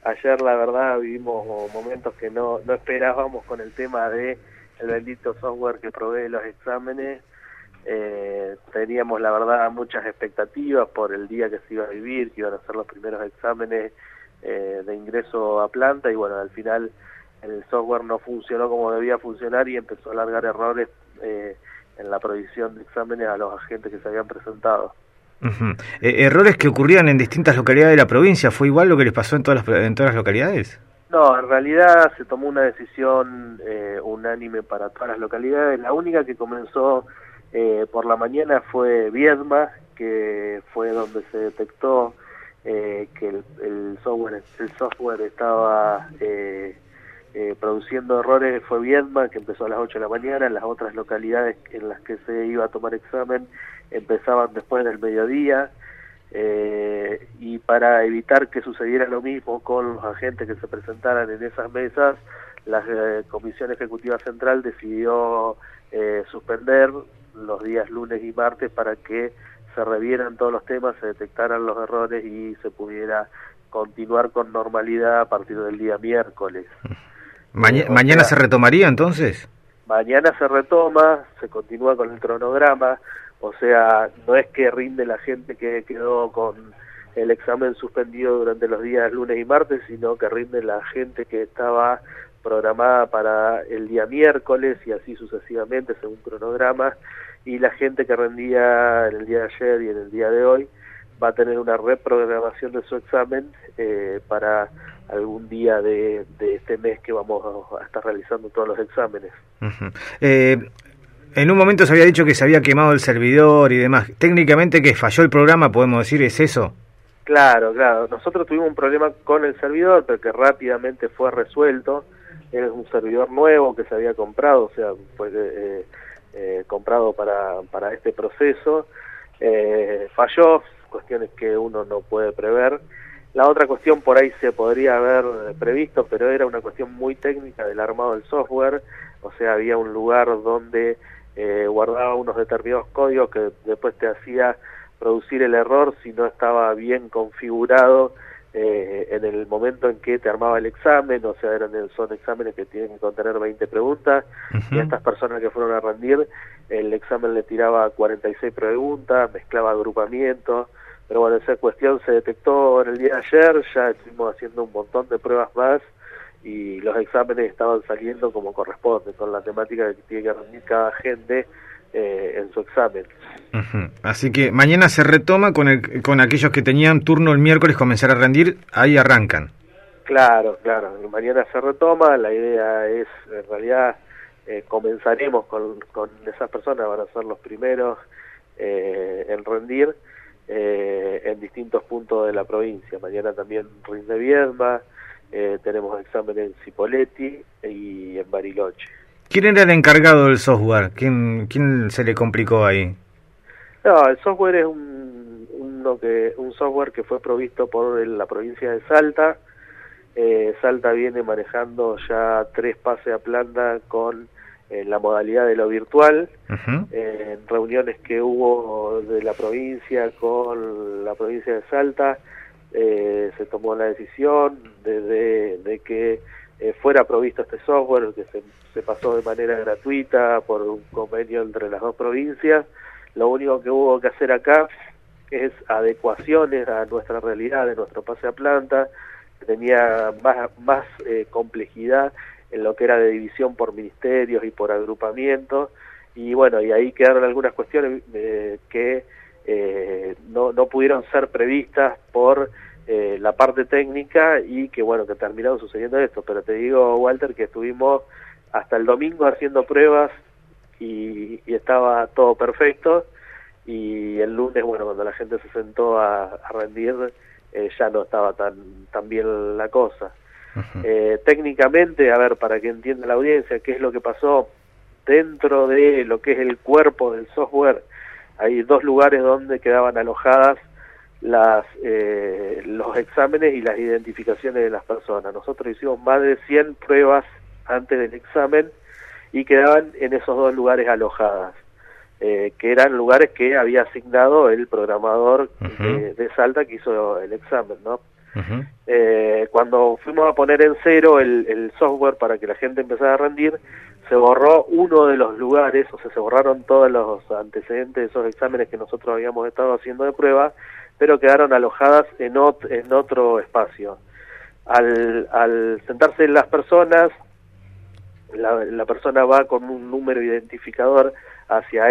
Ayer la verdad vivimos momentos que no esperábamos con el tema de el bendito software que provee los exámenes. Teníamos la verdad muchas expectativas por el día que se iba a vivir, que iban a ser los primeros exámenes de ingreso a planta, y bueno, al final el software no funcionó como debía funcionar y empezó a largar errores en la provisión de exámenes a los agentes que se habían presentado. Uh-huh. Errores que ocurrían en distintas localidades de la provincia, ¿fue igual lo que les pasó en todas las localidades? No, en realidad se tomó una decisión unánime para todas las localidades. La única que comenzó por la mañana fue Viedma, que fue donde se detectó que el software estaba produciendo errores. Fue Viedma, que empezó a las 8 de la mañana. Las otras localidades en las que se iba a tomar examen empezaban después del mediodía. Y para evitar que sucediera lo mismo con los agentes que se presentaran en esas mesas, la Comisión Ejecutiva Central decidió suspender los días lunes y martes para que se revieran todos los temas, se detectaran los errores y se pudiera continuar con normalidad a partir del día miércoles. ¿Mañana se retomaría entonces? Mañana se retoma, se continúa con el cronograma. O sea, no es que rinde la gente que quedó con el examen suspendido durante los días lunes y martes, sino que rinde la gente que estaba programada para el día miércoles y así sucesivamente según cronograma, y la gente que rendía en el día de ayer y en el día de hoy va a tener una reprogramación de su examen para algún día de este mes que vamos a estar realizando todos los exámenes. Uh-huh. En un momento se había dicho que se había quemado el servidor y demás. Técnicamente que falló el programa, podemos decir, ¿es eso? Claro. Nosotros tuvimos un problema con el servidor, pero que rápidamente fue resuelto. Es un servidor nuevo que se había comprado, o sea, fue comprado para este proceso. Falló, cuestiones que uno no puede prever. La otra cuestión por ahí se podría haber previsto, pero era una cuestión muy técnica del armado del software. O sea, había un lugar donde guardaba unos determinados códigos que después te hacía producir el error si no estaba bien configurado en el momento en que te armaba el examen. O sea, son exámenes que tienen que contener 20 preguntas. Uh-huh. Y a estas personas que fueron a rendir, el examen le tiraba 46 preguntas, mezclaba agrupamientos. Pero bueno, esa cuestión se detectó en el día de ayer, ya estuvimos haciendo un montón de pruebas más y los exámenes estaban saliendo como corresponde, con la temática que tiene que rendir cada agente en su examen. Uh-huh. Así que mañana se retoma con aquellos que tenían turno el miércoles comenzar a rendir, ahí arrancan. Claro, mañana se retoma, la idea es, en realidad, comenzaremos con esas personas, van a ser los primeros en rendir en distintos puntos de la provincia. Mañana también rinde Viedma. Tenemos exámenes en Cipolletti y en Bariloche. ¿Quién era el encargado del software? ¿Quién se le complicó ahí? No, el software es un software que fue provisto por la provincia de Salta. Salta viene manejando ya 3 pases a planta con la modalidad de lo virtual. Uh-huh. En reuniones que hubo de la provincia con la provincia de Salta, se tomó la decisión de que fuera provisto este software, que se pasó de manera gratuita por un convenio entre las dos provincias. Lo único que hubo que hacer acá es adecuaciones a nuestra realidad, de nuestro pase a planta, que tenía más complejidad en lo que era de división por ministerios y por agrupamientos, y bueno, y ahí quedaron algunas cuestiones que no pudieron ser previstas por la parte técnica y que bueno, que terminaron sucediendo esto. Pero te digo, Walter, que estuvimos hasta el domingo haciendo pruebas y estaba todo perfecto, y el lunes, bueno, cuando la gente se sentó a rendir, ya no estaba tan bien la cosa. Uh-huh. Técnicamente, a ver, para que entienda la audiencia qué es lo que pasó, dentro de lo que es el cuerpo del software hay 2 lugares donde quedaban alojadas los exámenes y las identificaciones de las personas. Nosotros hicimos más de 100 pruebas antes del examen y quedaban en esos 2 lugares alojadas, que eran lugares que había asignado el programador uh-huh. de Salta que hizo el examen, ¿no? Ujú. Cuando fuimos a poner en cero el software para que la gente empezara a rendir, se borró uno de los lugares, o sea, se borraron todos los antecedentes de esos exámenes que nosotros habíamos estado haciendo de prueba, pero quedaron alojadas en otro espacio. Al sentarse las personas, la persona va con un número identificador hacia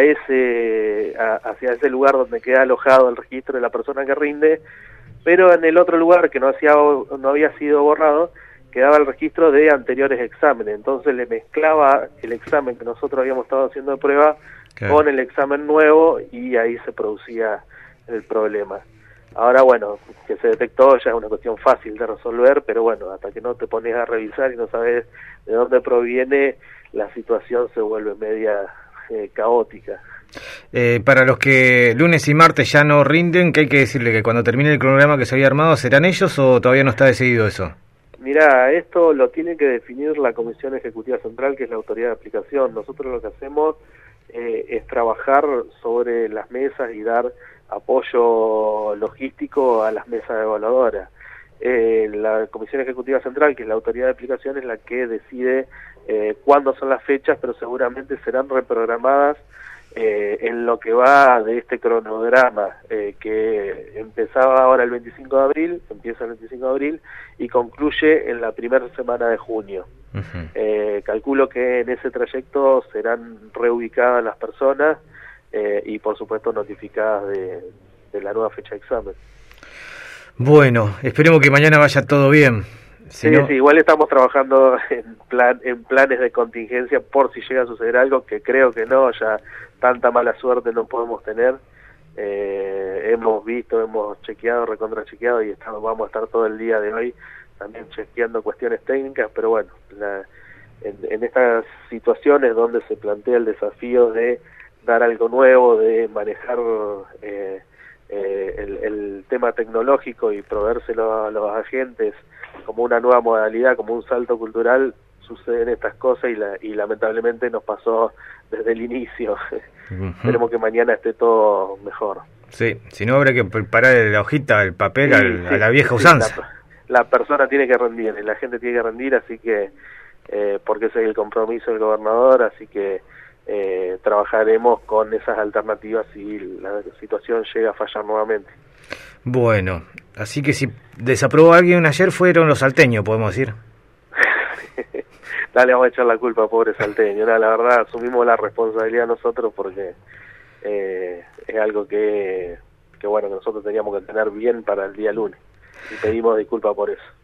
ese lugar donde queda alojado el registro de la persona que rinde, pero en el otro lugar que no había sido borrado quedaba el registro de anteriores exámenes. Entonces le mezclaba el examen que nosotros habíamos estado haciendo de prueba con el examen nuevo, y ahí se producía el problema. Ahora, bueno, que se detectó ya es una cuestión fácil de resolver, pero bueno, hasta que no te pones a revisar y no sabes de dónde proviene, la situación se vuelve media caótica. Para los que lunes y martes ya no rinden, ¿qué hay que decirle? ¿Que cuando termine el cronograma que se había armado serán ellos o todavía no está decidido eso? Mirá, esto lo tiene que definir la Comisión Ejecutiva Central, que es la autoridad de aplicación. Nosotros lo que hacemos es trabajar sobre las mesas y dar apoyo logístico a las mesas evaluadoras. La Comisión Ejecutiva Central, que es la autoridad de aplicación, es la que decide cuándo son las fechas, pero seguramente serán reprogramadas en lo que va de este cronograma, que empezaba ahora el 25 de abril, empieza el 25 de abril y concluye en la primera semana de junio. Uh-huh. Calculo que en ese trayecto serán reubicadas las personas y por supuesto notificadas de la nueva fecha de examen. Bueno, esperemos que mañana vaya todo bien. Sí, igual estamos trabajando en planes de contingencia por si llega a suceder algo, que creo que no, ya tanta mala suerte no podemos tener. Hemos visto, hemos chequeado, recontrachequeado, y vamos a estar todo el día de hoy también chequeando cuestiones técnicas, pero bueno, en estas situaciones donde se plantea el desafío de dar algo nuevo, de manejar el tema tecnológico y proveérselo a los agentes como una nueva modalidad, como un salto cultural, suceden estas cosas y lamentablemente nos pasó desde el inicio. Uh-huh. Esperemos que mañana esté todo mejor. Sí, si no habrá que preparar la hojita, el papel a la vieja usanza. La persona tiene que rendir, la gente tiene que rendir, así que porque ese es el compromiso del gobernador, así que trabajaremos con esas alternativas si la situación llega a fallar nuevamente. Bueno, así que si desaprobó a alguien ayer fueron los salteños, podemos decir. Dale, vamos a echar la culpa, pobre salteño. La verdad, asumimos la responsabilidad nosotros porque es algo que bueno, que nosotros teníamos que tener bien para el día lunes. Y pedimos disculpas por eso.